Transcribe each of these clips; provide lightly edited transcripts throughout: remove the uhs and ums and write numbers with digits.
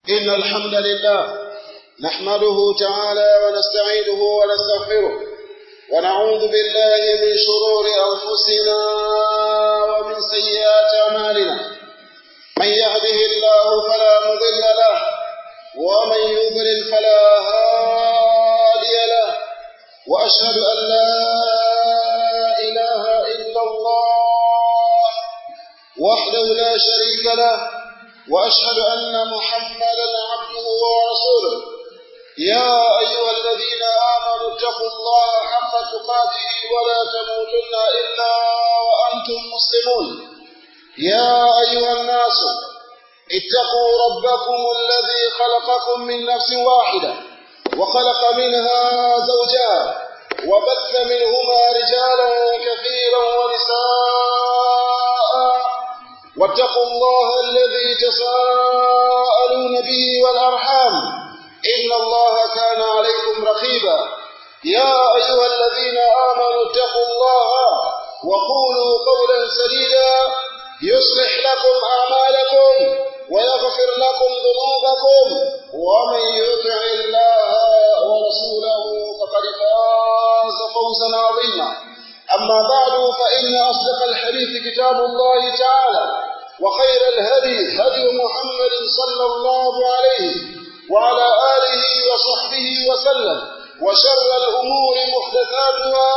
إن الحمد لله نحمده تعالى ونستعينه ونستغفره ونعوذ بالله من شرور أنفسنا ومن سيئات أعمالنا من يهده الله فلا مضل له ومن يضلل فلا هادي له وأشهد أن لا إله إلا الله وحده لا شريك له وأشهد أن محمدا عبده ورسوله يا أيها الذين آمنوا اتقوا الله حق تقاته ولا تموتن إلا وأنتم مسلمون يا أيها الناس اتقوا ربكم الذي خلقكم من نفس واحدة وخلق منها زوجها وبث منهما رجالا كثيرا ونساء واتقوا الله الذي تساءلون به والأرحام إن الله كان عليكم رقيبا يا أيها الذين آمنوا اتقوا الله وقولوا قولا سديدا يصلح لكم أعمالكم ويغفر لكم ذنوبكم ومن يطع الله ورسوله فقد فاز فوزا عظيما أما بعد فإن أصدق الحديث كتاب الله تعالى وخير الهدي هدي محمد صلى الله عليه وعلى آله وصحبه وسلم وشر الأمور محدثاتها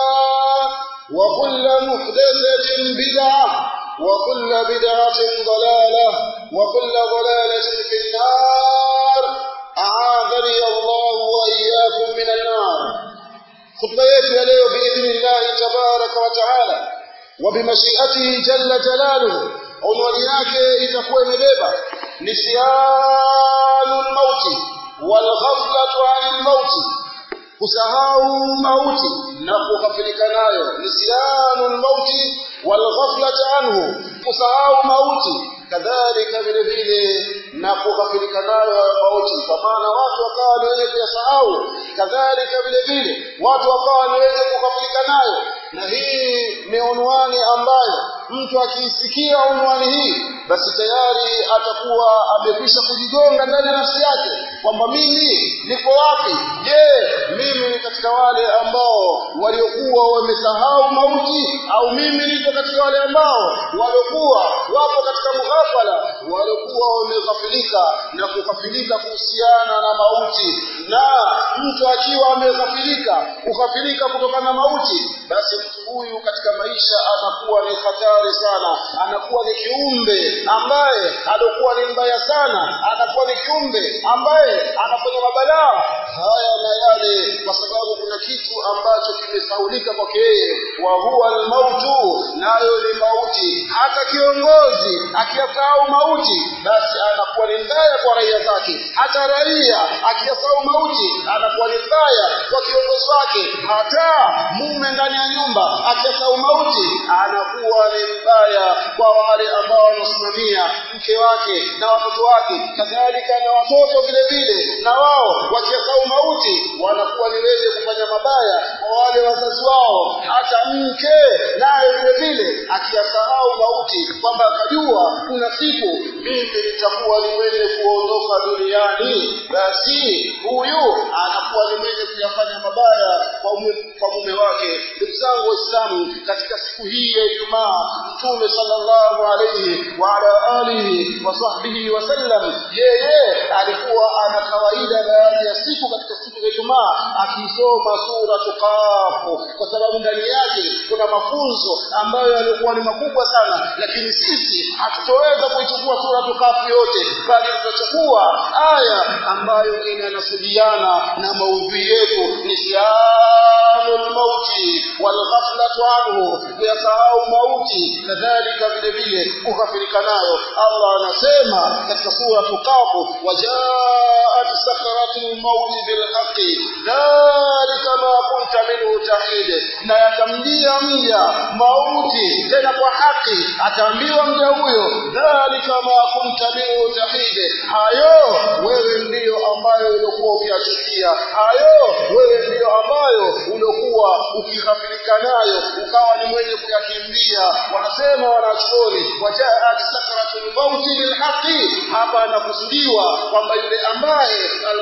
وكل محدثة بدعة وكل بدعة ضلالة وكل ضلالة في النار أعاذني الله وإياكم من النار. خطبة yetu ya leo باذن الله تبارك وتعالى وبمشيئته جل جلاله unwani yake itakuwa imebeba nisyanul mauti wal ghaflatu 'anil mauti, kusahau mauti na kughafilika nayo. Nisyanul mauti wal ghaflatu anhu, kusahau mauti kadhalika vile vile na kughafilika nayo mauti, kwa maana watu wakawa ni wenye kuyasahau, kadhalika vile vile watu wakawa ni wenye kughafilika nayo. Na hii ni unwani ambayo mtu akiisikia unwani hii basi tayari atakuwa amekwisha kujigonga ndani ya nafsi yake kwamba mimi niko wapi? Je, mimi ni katika wale ambao waliokuwa wamesahau mauti, au mimi niko katika wale ambao waliokuwa wapo katika mughafala, waliokuwa wameghafilika na kughafilika kuhusiana na mauti? Na mtu akiwa ameghafilika, kughafilika kutokana na mauti, basi mtu huyu katika maisha anakuwa ni hatari sana, anakuwa ni kiumbe ambaye alikuwa ni mbaya sana, anakuwa ni kiumbe ambaye anafanya mabalaa haya na yale, kwa sababu kuna kitu ambacho kimesaulika kwake yeye, wa huwa al-mautu, nayo ni mauti. Hata kiongozi akiyasahau mauti basi anakuwa ni mbaya kwa raia zake. Hata raia akiyasahau mauti anakuwa ni mbaya kwa kiongozi wake. Hata mume ndani ya nyumba akiyasahau mauti anakuwa ni mbaya kwa wale ambao wanasimamia mke wake na watoto wake, kadhalika na watoto vile vile, na wao wakiyasahau mauti wanakuwa ni wenye kufanya mabaya kwa wale wazazi wao. Hata mke naye vile vile akiyasahau mauti kwamba akajua kuna siku mimi nitakuwa ni mwenye kuondoka duniani, basi huyu anakuwa ni mwenye kuyafanya mabaya kwa mume wake. Ndugu zangu Waislamu, katika siku hii ya Ijumaa, Mtume sallallahu alayhi wa ala alihi wa sahbihi wa sallam, yeye alikuwa ana kawaida baadhi ya siku katika siku za Ijumaa akisoma sura Qaf, kwa sababu ndani yake kuna mafunzo ambayo yalikuwa ni makubwa sana. Lakini sisi hatutoweza kuichukua sura Qaf yote, bali tutachukua aya ambayo inanasudiana na maudhui yetu, nisyanul mauti wal ghaflatu anhu, kuyasahau mauti kadhalika vile vile kughafilika nayo. Allah anasema katika sura Qaf, wajaat sakaratul mauti bil haqqi dhalika ma kunta minhu tahid, na yatamjia mja mauti tena kwa haki, ataambiwa mja huyo dhalika ma kunta minhu tahid, hayo wewe ndio ambayo ulikuwa ukiyachukia, hayo wewe ndio ambayo ulikuwa ukighafilika ukaghafilika nayo ukawa ni mwenye kuyakimbia. Wanasema wanachuoni wajaat sakratul mauti lilhaqi, hapa anakusudiwa kwamba yule ambaye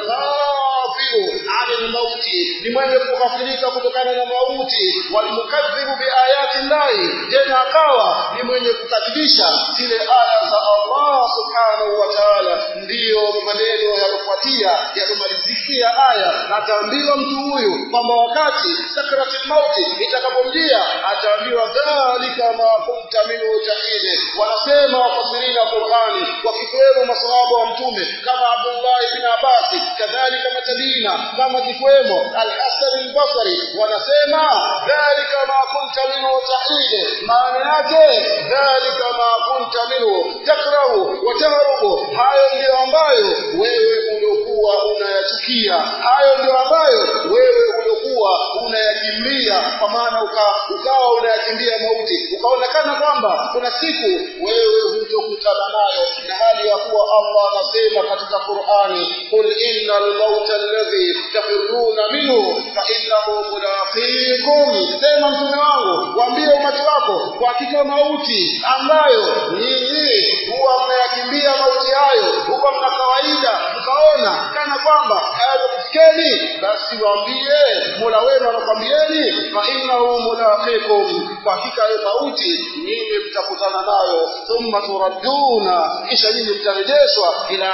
alghafilu anil mauti ni mwenye kughafilika kutokana na mauti, walimukadhibu biayati llahi, tena akawa ni mwenye kukadhibisha zile aya za Allah subhanahu wa ta'ala. Ndiyo maneno yalofuatia yalomalizikia aya, ataambiwa mtu huyu kwamba wakati sakratul mauti itakapomjia ataambiwa dhalika ma kunta minhu tahid. Wanasema wafasirina Qur'ani wakiwemo maswahaba wa mtume kama Abdullah ibn Abbas, kadhalika Matadina kama kikwemo Al-Hasan al-Basri, wanasema dhalika ma kunta minhu tahid, maana yake dhalika ma kunta minhu takrahu wa tahrubu, hayo ndio ambayo wewe uliokuwa unayachukia, hayo ndio ambayo wewe uliokuwa unayakimbia, kwa maana ukawa unayakimbia mauti, ukaonekana kwamba kuna siku wewe hutokutana nayo, na hali ya kuwa Allah anasema katika Qur'ani, qul innal mauta alladhi tafirruna minhu fa innahu mulaqikum, sema mtume wangu waambie umati wako, kwa hakika mauti ambayo nyinyi huwa mnayakimbia mauti hayo, huwa mna kawaida mkaona kana kwamba hayatakufikeni, basi waambie Mola wenu anakwambieni fa innahu mulaqikum, kwa hakika hiyo mauti nyinyi mtakutana nayo, thumma turadduna, kisha nyinyi mtarejeshwa ila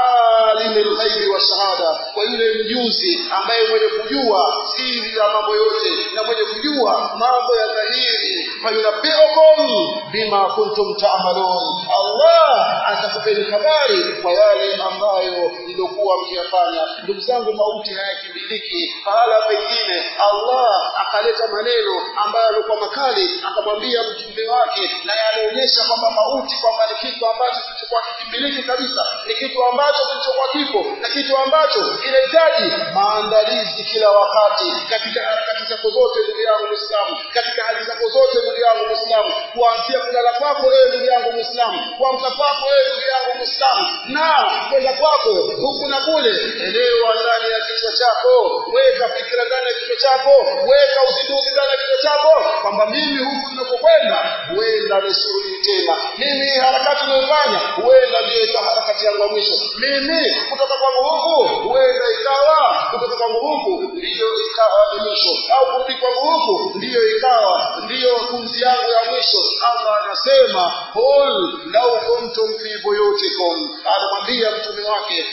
alimil ghaibi wa shahada, kwa yule mjuzi ambaye mwenye kujua siri ya mambo yote na mwenye kujua mambo ya dhahiri, fayunabbiukum bima kuntum ta'malun, Allah atakupeni habari kwa yale ambayo mlikuwa mkiyafanya. Ndugu zangu, mauti hayakimbiliki. Pahala pengine Allah akaleta maneno ambayo yalikuwa makali, akamwambia mtume wake, na yanaonyesha kwamba mauti kwamba ni kitu ambacho kilichokuwa kikimbiliki kabisa, ni kitu ambacho kilichokuwa kipo, na kitu ambacho kinahitaji maandalizi kila wakati katika harakati zako zote, ndugu yangu Muislamu, katika hali zako zote, ndugu yangu Muislamu, kuanzia kulala kwako wewe ndugu yangu Muislamu, kuamka kwako wewe ndugu yangu Muislamu, na kwenda kwako huku na kule. Elewa ndani ya kichwa chako, weka fikra ndani ya kichwa chako, weka uzinduzi ndani ya kichwa chako kwamba mimi huku ninakokwenda huenda nisirudi tena, mimi harakati ninayofanya huenda ndio ikawa harakati yangu ya mwisho, mimi kutoka kwangu huku huenda ikawa kutoka kwangu huku ndio ikawa mwisho, au kurudi kwangu huku ndio ikawa ndio pumzi yangu ya mwisho. Allah anasema qul law kuntum fi buyutikum, anamwambia mtume wake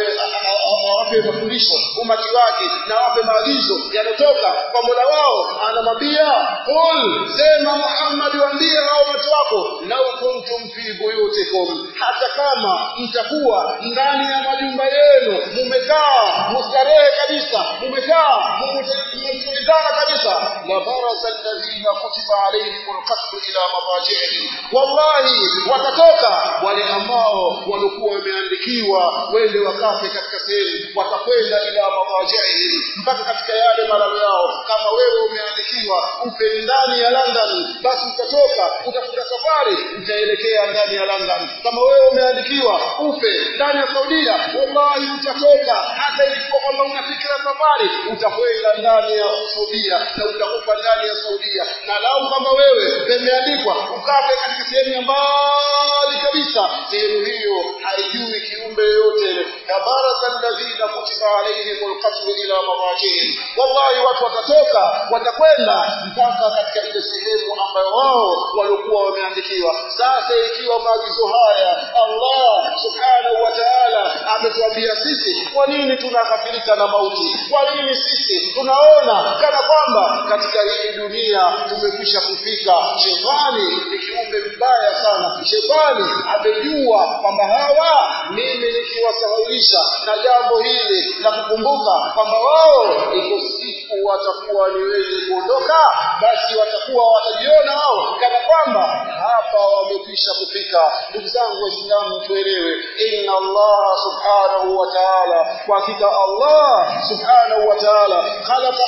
awape mafundisho umati wake na awape maagizo yanatoka kwa Mola wao. Anamwambia qul, sema Muhammad, waambie hao watu wako, law kuntum fi buyutikum, hata kama mtakuwa ndani ya majumba yenu mumekaa mustarehe kabisa, mumekaa mmetulizana kabisa, la barasa alladhina kutiba alayhimul qatl ila madaji'ihim, wallahi watatoka wale ambao walikuwa wameandikiwa wende wakafe katika sehemu, watakwenda ila madaji'ihim, mpaka katika yale malalo yao. Kama wewe umeandikiwa ufe ndani ya London, basi utatoka utafuta safari utaelekea ndani ya London. Kama wewe umeandikiwa ufe ndani ya Saudia, wallahi utatoka, hata ilikuwa kwamba unafikira safari utakwenda ndani ya Saudia na utakufa ndani ya Saudia. Na lau kama wewe umeandikwa ukafe katika sehemu ya mbali kabisa, sehemu hiyo haijui kiumbe yote, tabaraka alladhina kutiba alayhimul qatl ila madaji'ihim, wallahi watu watatoka watakwenda mpaka katika ile sehemu ambayo wao walikuwa wameandikiwa. Sasa ikiwa maagizo haya Allah subhanahu wa ta'ala ametuambia sisi, kwa nini tunaghafilika na mauti? Kwa nini sisi tunaona kana kwamba katika hii dunia tumekwisha kufika? Shetani ni kiumbe mbaya sana. Shetani amejua kwamba hawa mimi nikiwasahaulisha na jambo hili na kukumbuka kwamba wao iko siku watakuwa ni wenye kuondoka, basi watakuwa watajiona wao kana kwamba hapa wamekwisha kufika. Ndugu zangu Waislamu, tuelewe, inna Allah subhanahu wa ta'ala, kwa hakika Allah subhanahu wa ta'ala khalaqa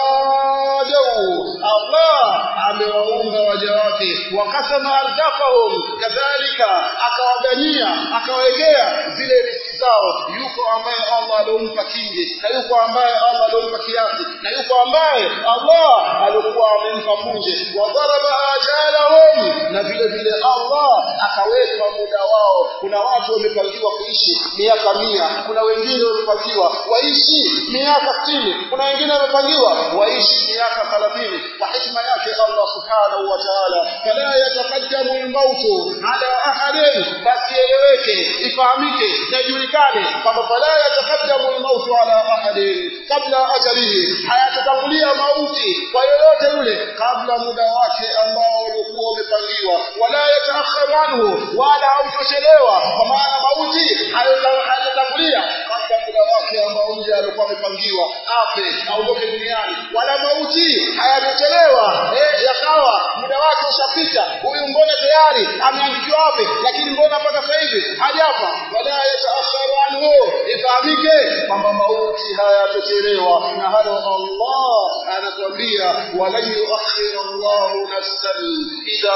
ibadahu, Allah amewaumba waja wake, wakasama arzaqahum, kadhalika akawagania akawekea zile riziki zao. Yuko ambaye Allah alompa kingi, na yuko ambaye Allah alompa kiasi, na yuko ambaye Allah alikuwa amempa punje. Wa daraba ajalahum, na vile vile Allah akaweka muda wao. Kuna watu wamepangiwa kuishi miaka 100, kuna wengine wamepangiwa waishi miaka 60, kuna wengine wamepangiwa waishi miaka 30. Kwa hikma yake Allah subhanahu wa ta'ala, fala yataqaddamu al-mautu ala ahadin, basi eleweke, ifahamike na ijulikane kwamba fala yataqaddamu al-mautu ala ahadin kabla ajalihi, hayatatangulia mauti kwa yoyote yule kabla muda wake ambao ulikuwa umepangiwa. Wala yataakharu anhu, wala hautochelewa, kwa maana mauti hayatatangulia kabla muda wake ambao nje alikuwa amepangiwa afe aondoke duniani. Wala mauti hayatochelewa yakawa muda wake ushapita, huyu mbona tayari ameandikiwa afe, lakini mbona mpaka sasa hivi hajafa. Wala yataakharu anhu, ifahamike kwamba mauti hayatochelewa. Na hilo Allah anatuambia, wala yuakhir Allahu nafsan idha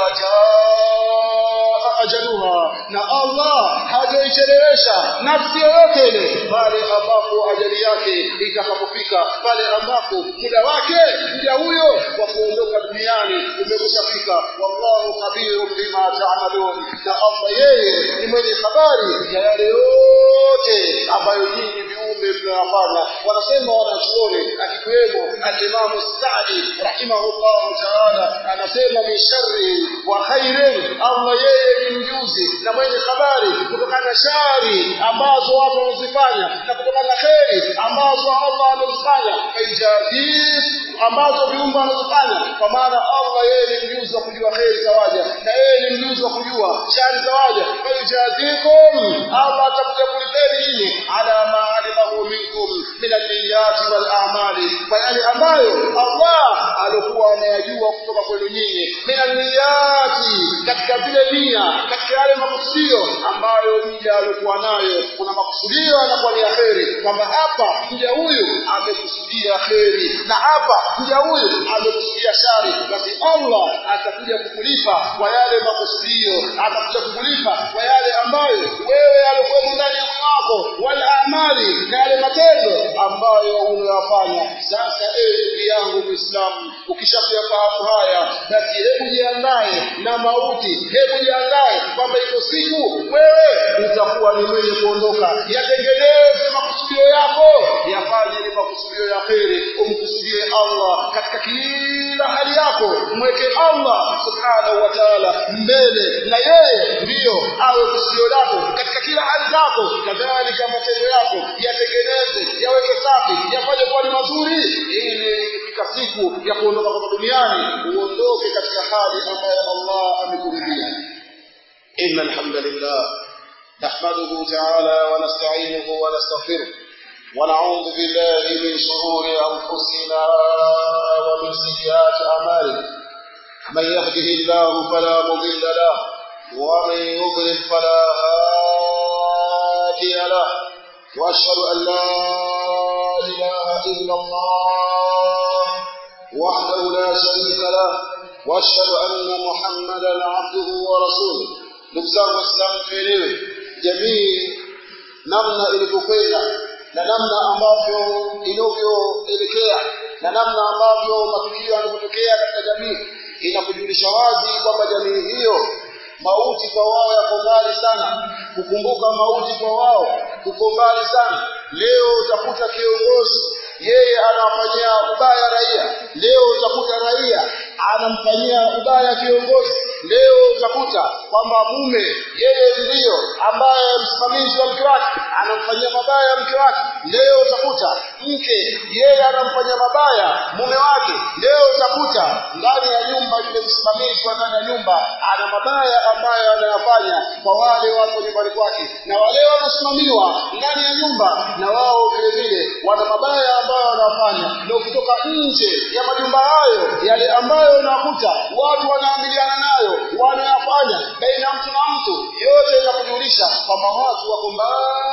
jaa ajaluha, na Allah hajaichelewesha nafsi yoyote ile pale ambapo ajali yake itakapofika, pale ambapo muda wake mja huyo wa kuondoka duniani umekushafika. Wallahu khabirun bima ta'malun, na Allah yeye ni mwenye habari ya yale yote ambayo nyinyi viumbe mnayafanya. Wanasema wanachuoni akiwemo al-Imam Sa'di rahimahullah ta'ala, anasema min sharri wa khairin, Allah yeye ni mjuzi na mwenye habari kutokana na shari ambazo watu wanazifanya na kutokana na khairi ambazo Allah anazifanya, haijadis ambazo viumbe wanazifanya. Kwa maana Allah yeye ni mjuzi wa kujua khairi za waja, na yeye ni mjuzi wa kujua shari za waja. Haijadikum, Allah atakuja kulipeni nyinyi ala ma alimahu minkum min al-niyyati wal a'mali, kwa yale ambayo Allah alikuwa anayajua kutoka kwenu nyinyi. Min al-niyyati, katika zile nia, katika yale makusudio ambayo mja alikuwa nayo. Kuna makusudio yanakuwa ni kheri, kwamba hapa mja huyu amekusudia kheri na hapa mja huyu amekusudia shari, basi Allah atakuja kukulipa kwa yale makusudio, atakuja kukulipa kwa yale ambayo wewe alikuwa ndani ya moyo wako, wala amali, na yale matendo ambayo unayofanya. Sasa ndugu yangu Muislamu, ukishafahamu haya, basi hebu jiandae na mauti, hebu jiandae kwamba iko siku wewe utakuwa ni mwenye kuondoka. Yatengeneze makusudio yako, yafanye ni makusudio ya kheri, umkusudie Allah katika kila hali yako, mweke Allah subhanahu wa ta'ala mbele, na yeye ndio awe kusudio lako katika kila hali zako. Kadhalika matendo yako yatengeneze, yaweke safi, yafanye kuwa ni mazuri, ili ikifika siku ya kuondoka kwa duniani uondoke katika hali ambayo Allah amekuridhia. Innal hamdalillah nahmaduhu ta'ala wa nasta'inuhu wa nastaghfiruh wa na'udhu billahi min shururi anfusina wa min sayyiati a'malina. Man yahdihillahu fala mudilla lahu wa man yudlil fala hadiya lahu. Wa ashhadu an la ilaha illa Allah wahdahu la sharika lahu wa ashhadu anna Muhammadan 'abduhu wa rasuluhu. Ndugu zangu Waislamu, tuelewe jamii namna ilivyokwenda na namna ambavyo inavyoelekea na namna ambavyo matukio yanapotokea katika jamii, inakujulisha wazi kwamba jamii hiyo mauti kwa wao yako mbali sana, kukumbuka mauti kwa wao kuko mbali sana. Leo utakuta kiongozi yeye anawafanyia ubaya raia, leo utakuta raia anamfanyia ubaya kiongozi. Leo utakuta kwamba mume yeye ndio ambaye msimamizi wa mke wake anamfanyia mabaya mke wake. Leo utakuta mke yeye anamfanyia mabaya mume wake. Leo utakuta ndani ya nyumba yule msimamizi wa ndani ya nyumba ana mabaya ambayo anayafanya kwa wale watu nyumbani kwake, na wale wanaosimamiwa ndani ya nyumba na wao vile vile wana mabaya ambayo wanafanya. Na ukitoka nje ya majumba hayo, yale ambayo unakuta watu wanaamiliana nayo wanayafanya baina mtu na mtu, yote inakujulisha kwamba watu wako mbali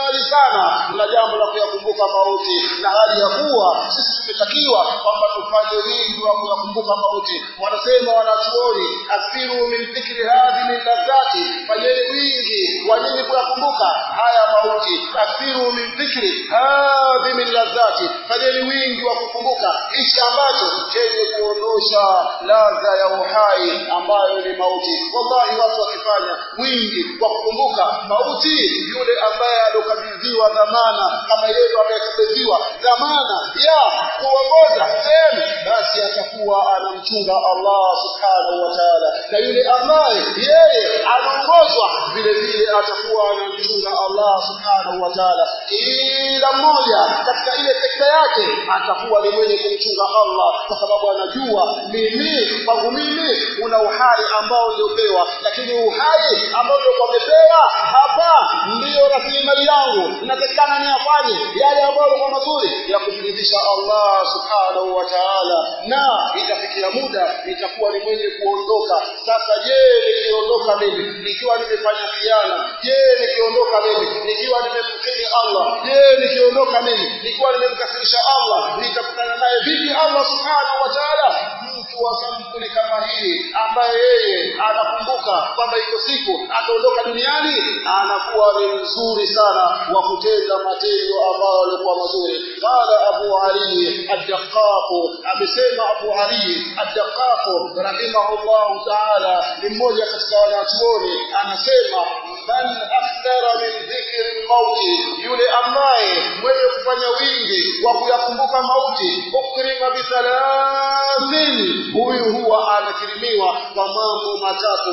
mbali sana na jambo la kuyakumbuka mauti, na hali ya kuwa sisi tumetakiwa kwamba tufanye wingi wa kuyakumbuka mauti. Wanasema wanachuoni, akthiru min dhikri hadhihi ladhati, fanyeni wingi wa nini kuyakumbuka haya mauti. Akthiru min dhikri hadhihi ladhati, fanyeni wingi wa kukumbuka hichi ambacho chenye kuondosha ladha ya uhai ambayo ni mauti. Wallahi watu wakifanya wingi wa kukumbuka mauti, yule ambaye alokabidhiwa dhamana kama yeye amekabidhiwa dhamana ya kuongoza sehemu, basi atakuwa anamchunga Allah subhanahu wa ta'ala, na yule ambaye yeye anaongozwa vile vile atakuwa anamchunga Allah subhanahu wa ta'ala. Kila mmoja katika ile sekta yake atakuwa ni mwenye kumchunga Allah, kwa sababu anajua mimi kwangu mimi una uhai ambao niliopewa, lakini uhai ambao niliopewa hapa ndio rasilimali yangu, inatakikana niyafanye yale ambayo kwa mazuri ya kumridhisha Allah subhanahu wa ta'ala, na itafikia muda nitakuwa ni mwenye kuondoka. Sasa je, nikiondoka mimi nikiwa nimefanya khiana? Je, nikiondoka mimi nikiwa nimemkiri Allah? Je, nikiondoka mimi nikiwa nimemkasirisha Allah, nitakutana naye vipi Allah subhanahu wa ta'ala? Mtu wa sampuli kama hii ambaye yeye anakumbuka kwamba iko siku ataondoka duniani, anakuwa ni mzuri sana wa kutenda matendo ambayo yalikuwa mazuri. Qala Abu Ali ad-Daqqaq, amesema Abu Ali ad-Daqqaq rahimahullah ta'ala, ni mmoja katika wanachuoni, anasema man akthara min dhikri al-maut, yule ambaye mwenye kufanya wingi wa kuyakumbuka mauti, ukrima bi thalathin, huyu huwa anakirimiwa kwa mambo matatu.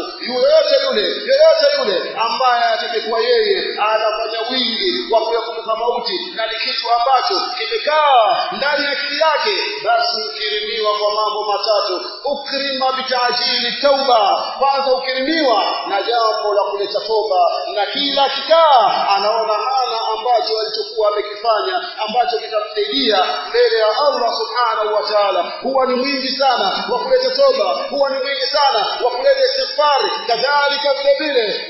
Yoyote yule ambaye atakuwa yeye anafanya wingi wa kuyakumbuka mauti na ni kitu ambacho kimekaa ndani ya akili yake, basi ukirimiwa kwa mambo matatu. Ukrima bitajili tauba, kwanza ukirimiwa na jambo la kuleta toba, na kila kikaa anaona hana ambacho alichokuwa amekifanya ambacho kitamsaidia mbele ya Allah subhanahu wa ta'ala, huwa ni mwingi sana wa kuleta toba, huwa ni mwingi sana wa kuleta istighfar. Kadhalika vile vile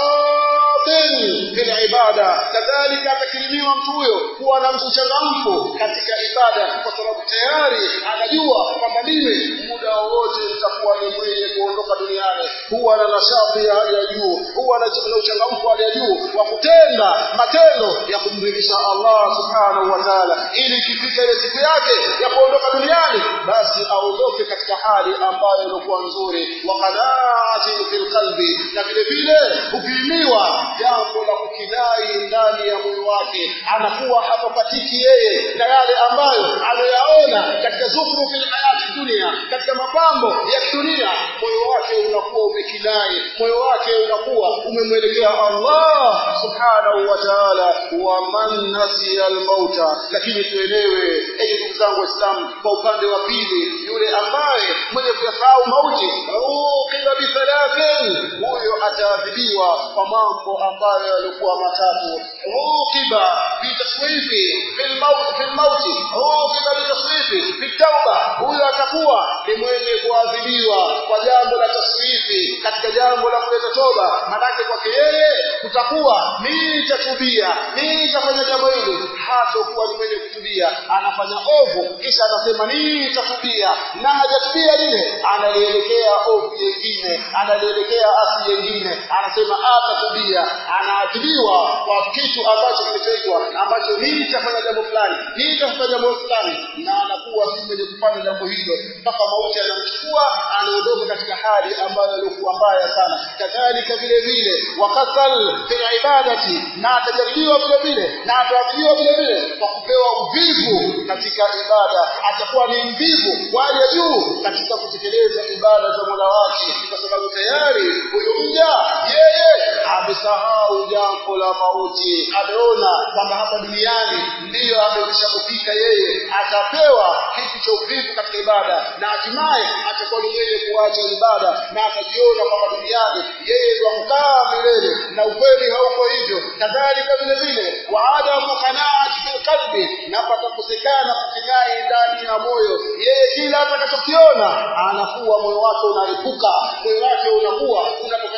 wanashatin fil ibada, kadhalika atakirimiwa mtu huyo kuwa na mchangamfu katika ibada, kwa sababu tayari anajua kwamba mimi muda wote nitakuwa ni mwenye kuondoka duniani. Huwa na nashati ya hali ya juu, huwa na uchangamfu wa hali ya juu wa kutenda matendo ya kumridhisha Allah subhanahu wa ta'ala, ili ikifika ile siku yake ya kuondoka duniani, basi aondoke katika hali ambayo ilikuwa nzuri. Wa qanaati fil qalbi, na vile vile ukihimiwa jambo la kukinai ndani ya moyo wake, anakuwa hapapatiki yeye na yale ambayo anayaona katika zukuru fil hayati dunia, katika mapambo ya dunia. Moyo wake unakuwa umekinai, moyo wake unakuwa umemwelekea Allah subhanahu wa ta'ala. Wa man nasiya al-mauta, lakini tuelewe ndugu zangu Waislamu, kwa upande wa pili, yule ambaye mwenye kuyasahau mauti, uqiba bi thalathin, huyo ataadhibiwa kwa mambo ambayo yalikuwa matatu. Uqiba bi taswifi fil mauti, uqiba bi taswifi fi tauba, huyo atakuwa ni mwenye kuadhibiwa kwa jambo la taswifi, katika jambo la kuleta toba. Manake kwake yeye kutakuwa nitatubia, nitafanya jambo hili, hatakuwa ni mwenye kutubia. Anafanya ovu kisha anasema nitatubia, na hajatubia lile, analielekea ovu nyingine, analielekea asi nyingine, anasema atatubia. Anaadhibiwa kwa kitu ambacho kimechoitwa, ambacho nitafanya jambo fulani, nitafanya jambo fulani, na anakuwa si mwenye kufanya jambo hilo mpaka mauti anamchukua, anaondoka katika hali ambayo ilikuwa mbaya sana. Kadhalika vile vile wakasal fil ibadati, na atajaribiwa vile vile, na ataadhibiwa vile vile kwa kupewa uvivu katika ibada. Atakuwa ni mvivu wa hali ya juu katika kutekeleza ibada za Mola wake, kwa sababu tayari huyo mja yeye amesahau jambo la mauti. Ameona kwamba hapa duniani ndiyo ameshakufika yeye, atapewa kitu cha uvivu katika ibada, na hatimaye atakuwa ni mwenye kuacha ibada, na atajiona kwamba duniani yeye ndio mkaa milele, na ukweli hauko hivyo. Kadhalika vile vile waadamu qanaati fil qalbi, na patakosekana kukinai ndani ya moyo. Yeye kila atakachokiona anakuwa moyo wake unalipuka, moyo wake unakuwa unatoka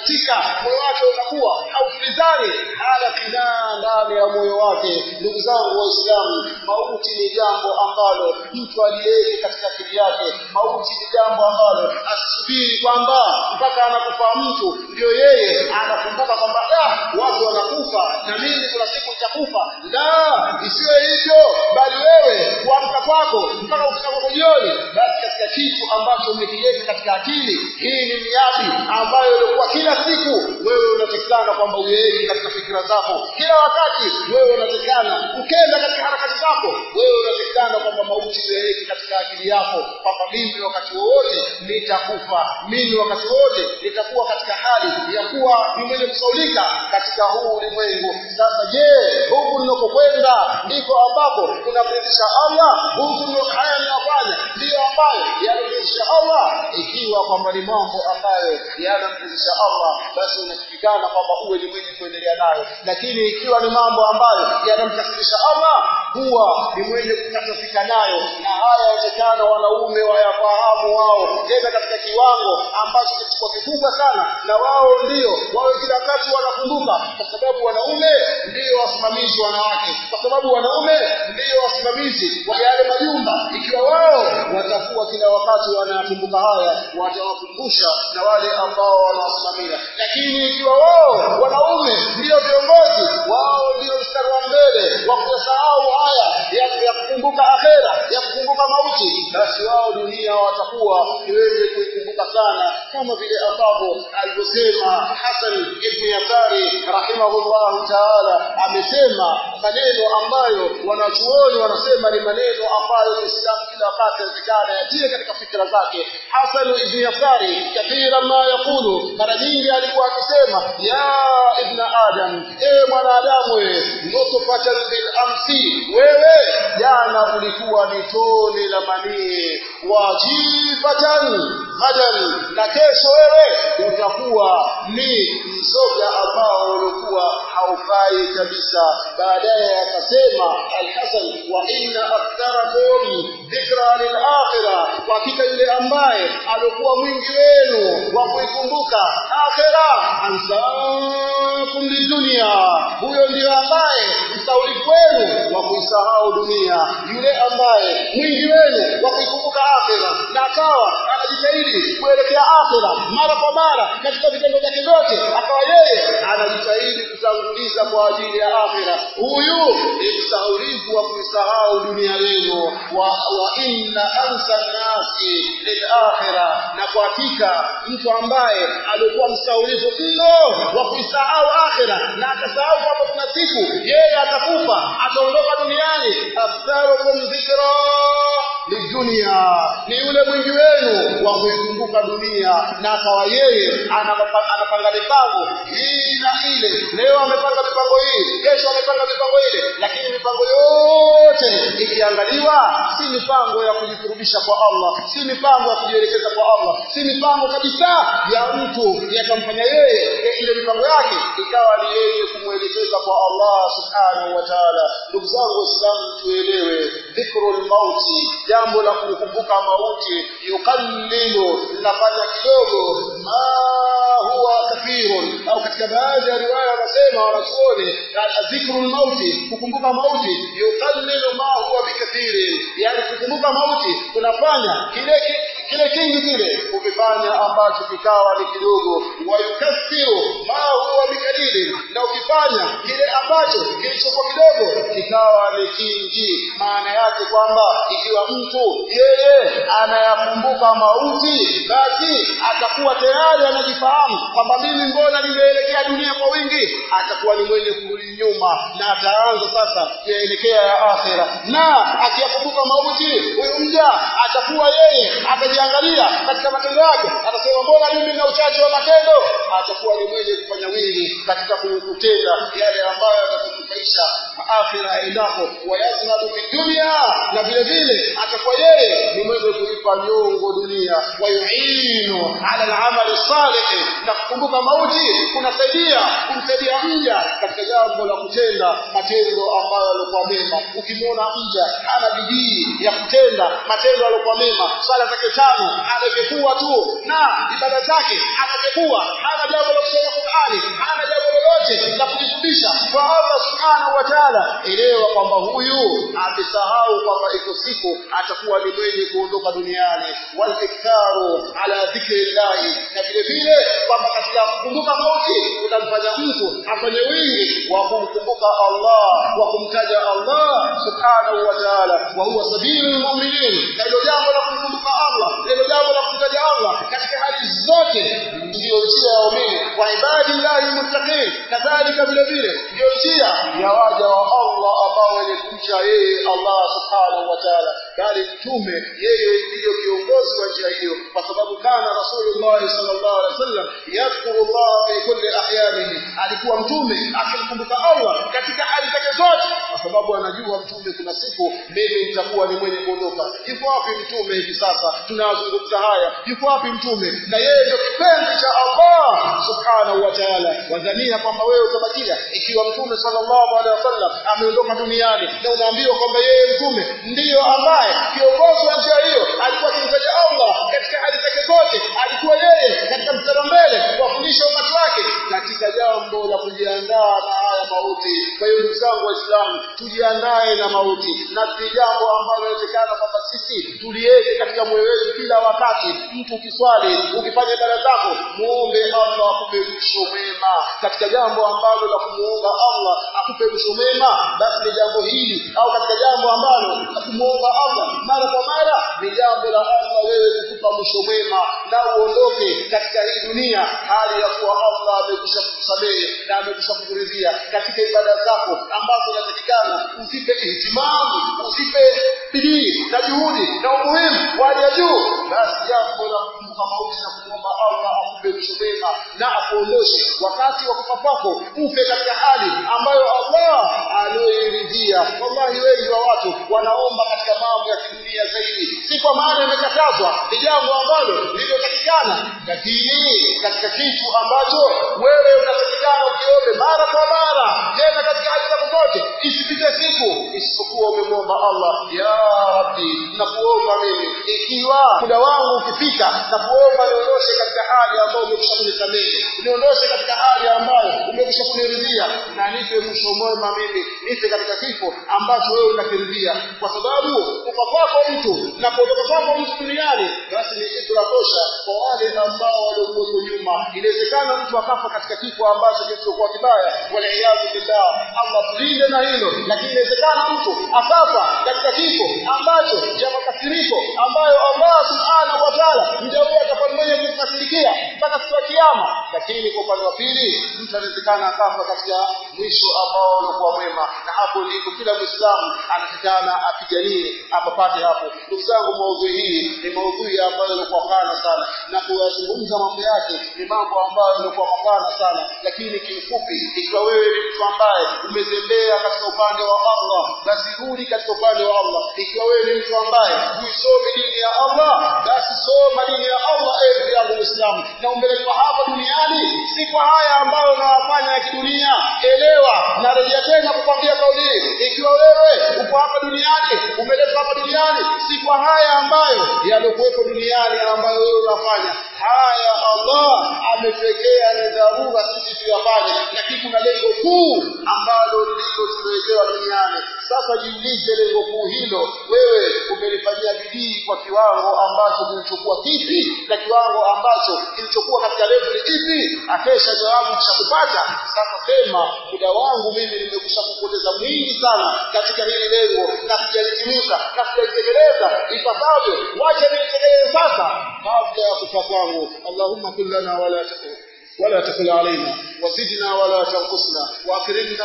katika moyo wake unakuwa hautulizani, hana kinaa ndani ya moyo wake. Ndugu zangu Waislamu, mauti ni jambo ambalo mtu aliye katika akili yake. Mauti ni jambo ambalo asubiri kwamba mpaka anakufa mtu ndio yeye anakumbuka kwamba watu wanakufa na mimi kuna siku nitakufa. La, isiwe hivyo, bali wewe kuamka kwako mpaka kufika kwa jioni, basi katika kitu ambacho umekiweka katika akili, hii ni miadi ambayo ilikuwa kila siku wewe unatekana kwamba uweke katika fikra zako. Kila wakati wewe unatekana ukenda katika harakati zako, wewe unatekana kwamba mauti uweke katika akili yako kwamba mimi wakati wote nitakufa, mimi wakati wote nitakuwa katika hali ya kuwa ni mwenye kusaulika katika huu ulimwengu. Sasa je, huku ninakokwenda ndiko ambapo kunamridhisha Allah? Huku ndio haya ninafanya ndio ambayo yanamridhisha Allah? Ikiwa kwamba ni mambo ambayo yanamridhisha Allah, basi unafikana kwamba uwe ni mwenye kuendelea nayo. Lakini ikiwa ni mambo ambayo yanamkasirisha Allah, huwa ni mwenye kukatafika nayo. Na haya yawezekana wanaume wayafahamu wao tena katika kiwango ambacho kichukua kikubwa sana, na wao ndio wawe kila wakati wanakumbuka, kwa sababu wanaume ndio wasimamizi wanawake, kwa sababu wanaume ndio wasimamizi wa yale majumba. Ikiwa wao watakuwa kila wakati wanakumbuka haya, watawakumbusha na wale ambao wanawasimamia. Lakini ikiwa wao wanaume ndio viongozi, wao ndio mstari wa mbele wa kusahau haya ya kukumbuka akhera, ya kukumbuka mauti, basi wao dunia watakuwa ni wenye kuikumbuka sana, kama vile ambavyo alivyosema Hasan ibn Yasari rahimahullah ta'ala. Amesema maneno ambayo wanachuoni wanasema ni maneno ambayo Muislamu kila wakati anataka yatie katika fikra zake. Hasan ibn Yasari kathira ma yakulu, mara nyingi alikuwa akisema, ya ibn Adam, mwanadamu wewe, nutfatan bil amsi, wewe jana ulikuwa ni tone la manii, wajifatan ghadan, na kesho wewe utakuwa ni mzoga ambao ulikuwa haufai kabisa. Baadaye akasema Al-Hasan, wa inna aktharakum dhikra lil akhirah, kwa hakika yule ambaye alikuwa mwingi wenu wa kuikumbuka akhirah, ansakum lidunya, huyo ndio ambaye msaulifu wenu wa kuisahau dunia. Yule ambaye mwingi wenu wa kuikumbuka akhirah na akawa anajitahidi kuelekea akhirah mara kwa mara katika vitendo vyake vyote, akawa yeye anajitahidi kutanguliza kwa ajili ya akhirah, huyu ni msaulifu wa kuisahau dunia yenu. Wa inna ansa nasi lil akhirah, na kwa hakika mtu ambaye alikuwa msaulifu mno wa kuisahau akhirah na akasahau kwamba kuna siku yeye atakufa, ataondoka duniani, aktharukum dhikra lidunya, ni yule mwingi wenu wa kuikumbuka dunia, na akawa yeye anapanga mipango hii na ile. Leo amepanga mipango hii, kesho amepanga mipango ile, lakini mipango yote ikiangaliwa si mipango ya kujikurubisha kwa Allah, si mipango ya kujielekeza kwa Allah, si mipango kabisa ya mtu yakamfanya yeye ile mipango yake ikawa ni yeye kumuelekeza kwa Allah subhanahu wa ta'ala. Ndugu zangu Waislamu, tuelewe dhikrul mauti, jambo la kukumbuka mauti, yuqallilu, linafanya kidogo ma huwa kathirun, au katika baadhi ya riwaya wanasema wanachuoni dhikrul mauti, kukumbuka mauti, yuqallilu ma huwa bikathirin, yani kukumbuka mauti kunafanya kile kingi kile ukifanya ambacho kikawa ni kidogo, wa yukathiru ma huwa bikadiri, na ukifanya kile ambacho kilichokuwa kidogo kikawa ni kingi. Maana yake kwamba ikiwa mtu yeye anayakumbuka mauti, basi atakuwa tayari anajifahamu kwamba mimi mbona nimeelekea dunia kwa wingi, atakuwa ni mwenye kurudi nyuma na ataanza sasa kuelekea ya akhera. Na akiyakumbuka mauti, huyu mja atakuwa yeye atajiangalia katika matendo yake, atasema mbona mimi nina uchache wa matendo, atakuwa ni mwenye kufanya wingi katika kutenda yale ambayo yatakunufaisha akhira endapo wayazhadu fi dunya na vile vile atakuwa yeye ni mwenye kuipa nyongo dunia wayuinu ala al-amal salih na kukumbuka mauti kunasaidia kumsaidia mja katika jambo la kutenda matendo ambayo yalikuwa mema ukimwona mja hana bidii ya kutenda matendo yalikuwa mema swala zake tano anavyokuwa tu na ibada zake anavyokuwa hana jambo la kusoma Qur'ani hana jambo lolote la kujifundisha kwa Allah subhanahu wa ta'ala elewa kwamba huyu amesahau kwamba iko siku atakuwa ni mwenye kuondoka duniani wal iktharu ala dhikrillah na vile vile kwamba katika kukumbuka mauti utamfanya mtu afanye wingi wa kumkumbuka Allah wa kumtaja Allah subhanahu wa ta'ala wa huwa sabilul mu'minin hilo jambo la kumkumbuka Allah hilo jambo la kumtaja Allah katika hali zote ndio njia ya waumini wa ibadillahi muttaqin kadhalika vile vile ndio njia ya waja wa Allah ambao wenye kumcha yeye Allah subhanahu wa ta'ala bali mtume yeye ndiyo kiongozi wa njia hiyo kwa sababu kana Rasulullah sallallahu alaihi wasallam yadhkuru Allah fi kulli ahyanihi alikuwa mtume akimkumbuka Allah katika hali zake zote kwa sababu anajua mtume kuna siku mimi nitakuwa ni mwenye kuondoka yuko wapi mtume hivi sasa tunazungumza haya yuko wapi mtume na yeye ndio kipenzi cha Allah subhanahu wa ta'ala wadhania kwamba wewe utabakia ikiwa mtume sallallahu alaihi wasallam ameondoka duniani na unaambiwa kwamba yeye mtume ndiyo ambaye kiongozi wa njia hiyo alikuwa akimtaja Allah katika hali zake zote alikuwa yeye katika mstari mbele kuwafundisha umati wake katika jambo la kujiandaa na haya mauti kwa hiyo ndugu zangu waislamu tujiandae na mauti na si jambo ambalo linawezekana kwamba sisi tuliweke katika moyo wetu kila wakati mtu ukiswali ukifanya ibada zako muombe Allah akupe mwisho mwema katika jambo ambalo la kumuomba Allah akupe mwisho mwema basi ni jambo hili au katika jambo ambalo la kumuomba Allah mara kwa mara ni jambo la Allah wewe kukupa mwisho mwema na uondoke katika hii dunia hali ya kuwa Allah amekwisha kukusamehe na amekwisha kukuridhia katika ibada zako ambazo zinatakikana usipe ihtimamu usipe bidii na juhudi na umuhimu wa hali ya juu basi jambo la kukumbuka mauti na kumwomba Allah akupe mwisho mwema na akuondoshe wakati wa kufa kwako ufe katika hali ambayo Allah aloiridhia wallahi wengi wa watu wanaomba katika mambo ya kidunia zaidi si kwa maana imekatazwa ni jambo ambalo lililotakikana lakini katika kitu ambacho wewe unatakikana ukiombe mara kwa mara tena katika hali zako zote isipite siku isipokuwa umemwomba Allah ya Rabbi nakuomba mimi ikiwa muda wangu ukifika nakuomba niondoshe katika hali ambayo umekwishakusamehe niondoshe katika hali ambayo umekwishakuridhia na nipe mwisho mwema mimi nipe katika kifo ambacho wewe unakiridhia kwa sababu kufa kwako mtu na kuondoka kwako mtu duniani basi ni ibra tosha kwa wale ambao waliokuwa nyuma inawezekana mtu akafa katika kifo ambacho kilichokuwa kibaya wala iyadhu billah Allah tulinde na hilo lakini inawezekana mtu akafa katika kifo ambacho cha makasiriko ambayo Allah subhanahu wa ta'ala mjalie atakuwa mwenye kukasirikia mpaka siku ya kiyama lakini kwa upande wa pili mtu anawezekana akafa katika mwisho ambao unakuwa mwema na hapo ndipo kila Muislamu anatakana apiganie apapate hapo ndugu zangu maudhui hii ni maudhui ambayo inakuwa pana sana na kuyazungumza mambo yake ni mambo ambayo yanakuwa mapana sana lakini kifupi ikiwa wewe ni mtu ambaye umezembea katika upande wa Allah basi rudi katika upande wa Allah ikiwa wewe ni mtu ambaye huisome dini ya Allah basi soma dini ya Allah ewe yangu Muislamu na umbelekwa hapa duniani si kwa haya ambayo unawafanya ya kidunia elewa na rejea tena kukwambia kauli hii ikiwa wewe uko hapa duniani umeletwa hapa duniani si kwa haya ambayo yaliokuwepo duniani ambayo wewe unafanya haya Allah ametuwekea ni dharura sisi tuyafanye lakini kuna lengo kuu ambalo ndilo tumewekewa duniani sasa jiulize lengo kuu hilo wewe umelifanyia bidii kwa kiwango ambacho kilichokuwa kipi na kiwango ambacho kilichokuwa katika level ipi akesha jawabu tushakupata sasa sema muda wangu mimi nimekwisha kupoteza mwingi sana katika hili lengo na sijalitimiza na sijalitekeleza ipasavyo wacha nitekeleze sasa kabla ya kufa kwangu Allahumma kullana wala takul alaina wazidna wala tanqusna واكرمنا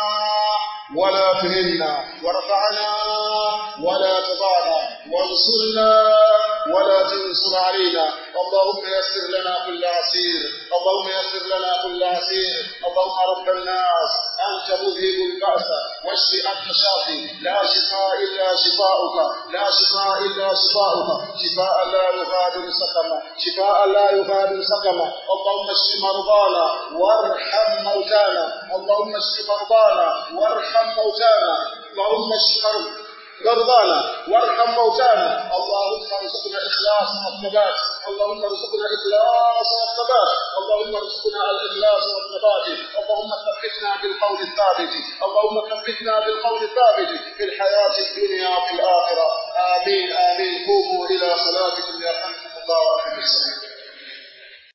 ولا تهنا ورفعنا ولا تضعنا وانصرنا ولا تنصر علينا. اللهم يسر لنا كل عسير، اللهم يسر لنا كل عسير. اللهم رب الناس أنت مذهب البأس واشف أنت شافي، لا شفاء إلا شفاؤك، لا شفاء إلا شفاؤك، شفاء لا يغادر سقما، شفاء لا يغادر سقما. اللهم اشف مرضانا وارحم موتانا، اللهم اشف مرضانا وارحم موتانا، اللهم اشف مرضانا وارحم موتانا. اللهم ارزقنا إخلاص والثبات، اللهم ارزقنا إخلاص والثبات، اللهم ارزقنا الإخلاص والثبات. اللهم ثبتنا بالقول الثابت، اللهم ثبتنا بالقول الثابت في الحياة الدنيا وفي الآخرة. آمين آمين. قوموا إلى صلاتكم يرحمكم الله ويرحم السلام.